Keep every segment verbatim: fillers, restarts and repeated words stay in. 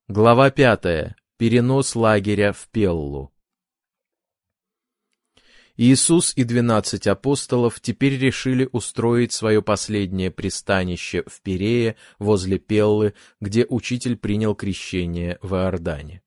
Глава пятая. Перенос лагеря в Пеллу. Иисус и двенадцать апостолов теперь решили устроить свое последнее пристанище в Пирее возле Пеллы, где учитель принял крещение в Иордане.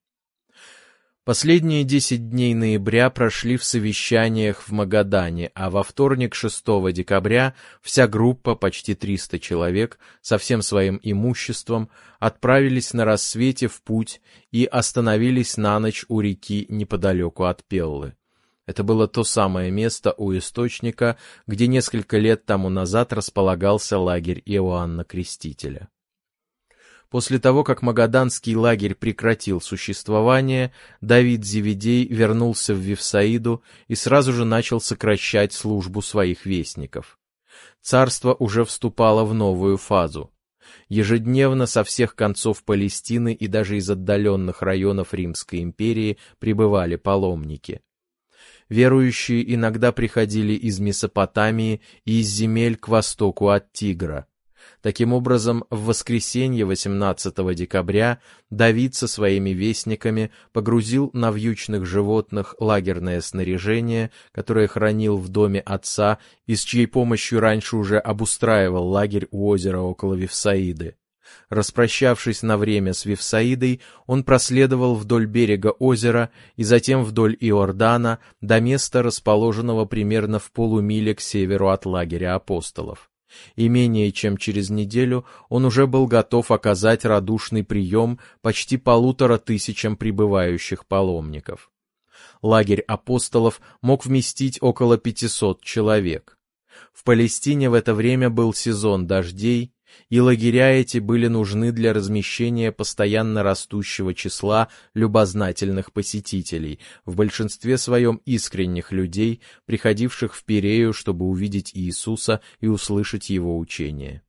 Последние десять дней ноября прошли в совещаниях в Магадане, а во вторник, шестого декабря, вся группа, почти триста человек, со всем своим имуществом, отправились на рассвете в путь и остановились на ночь у реки неподалеку от Пеллы. Это было то самое место у источника, где несколько лет тому назад располагался лагерь Иоанна Крестителя. После того, как магаданский лагерь прекратил существование, Давид Зеведей вернулся в Вифсаиду и сразу же начал сокращать службу своих вестников. Царство уже вступало в новую фазу. Ежедневно со всех концов Палестины и даже из отдаленных районов Римской империи прибывали паломники. Верующие иногда приходили из Месопотамии и из земель к востоку от Тигра. Таким образом, в воскресенье восемнадцатого декабря Давид со своими вестниками погрузил на вьючных животных лагерное снаряжение, которое хранил в доме отца и с чьей помощью раньше уже обустраивал лагерь у озера около Вифсаиды. Распрощавшись на время с Вифсаидой, он проследовал вдоль берега озера и затем вдоль Иордана до места, расположенного примерно в полумиле к северу от лагеря апостолов. И менее чем через неделю он уже был готов оказать радушный прием почти полутора тысячам прибывающих паломников. Лагерь апостолов мог вместить около пятисот человек. В Палестине в это время был сезон дождей, и лагеря эти были нужны для размещения постоянно растущего числа любознательных посетителей, в большинстве своем искренних людей, приходивших в Пирею, чтобы увидеть Иисуса и услышать Его учение.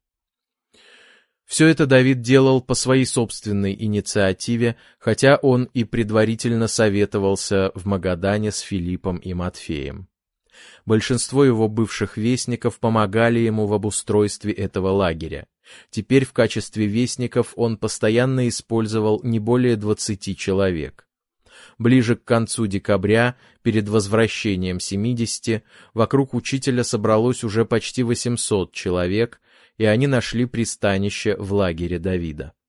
Все это Давид делал по своей собственной инициативе, хотя он и предварительно советовался в Магадане с Филиппом и Матфеем. Большинство его бывших вестников помогали ему в обустройстве этого лагеря. Теперь в качестве вестников он постоянно использовал не более двадцати человек. Ближе к концу декабря, перед возвращением семидесяти, вокруг учителя собралось уже почти восемьсот человек, и они нашли пристанище в лагере Давида.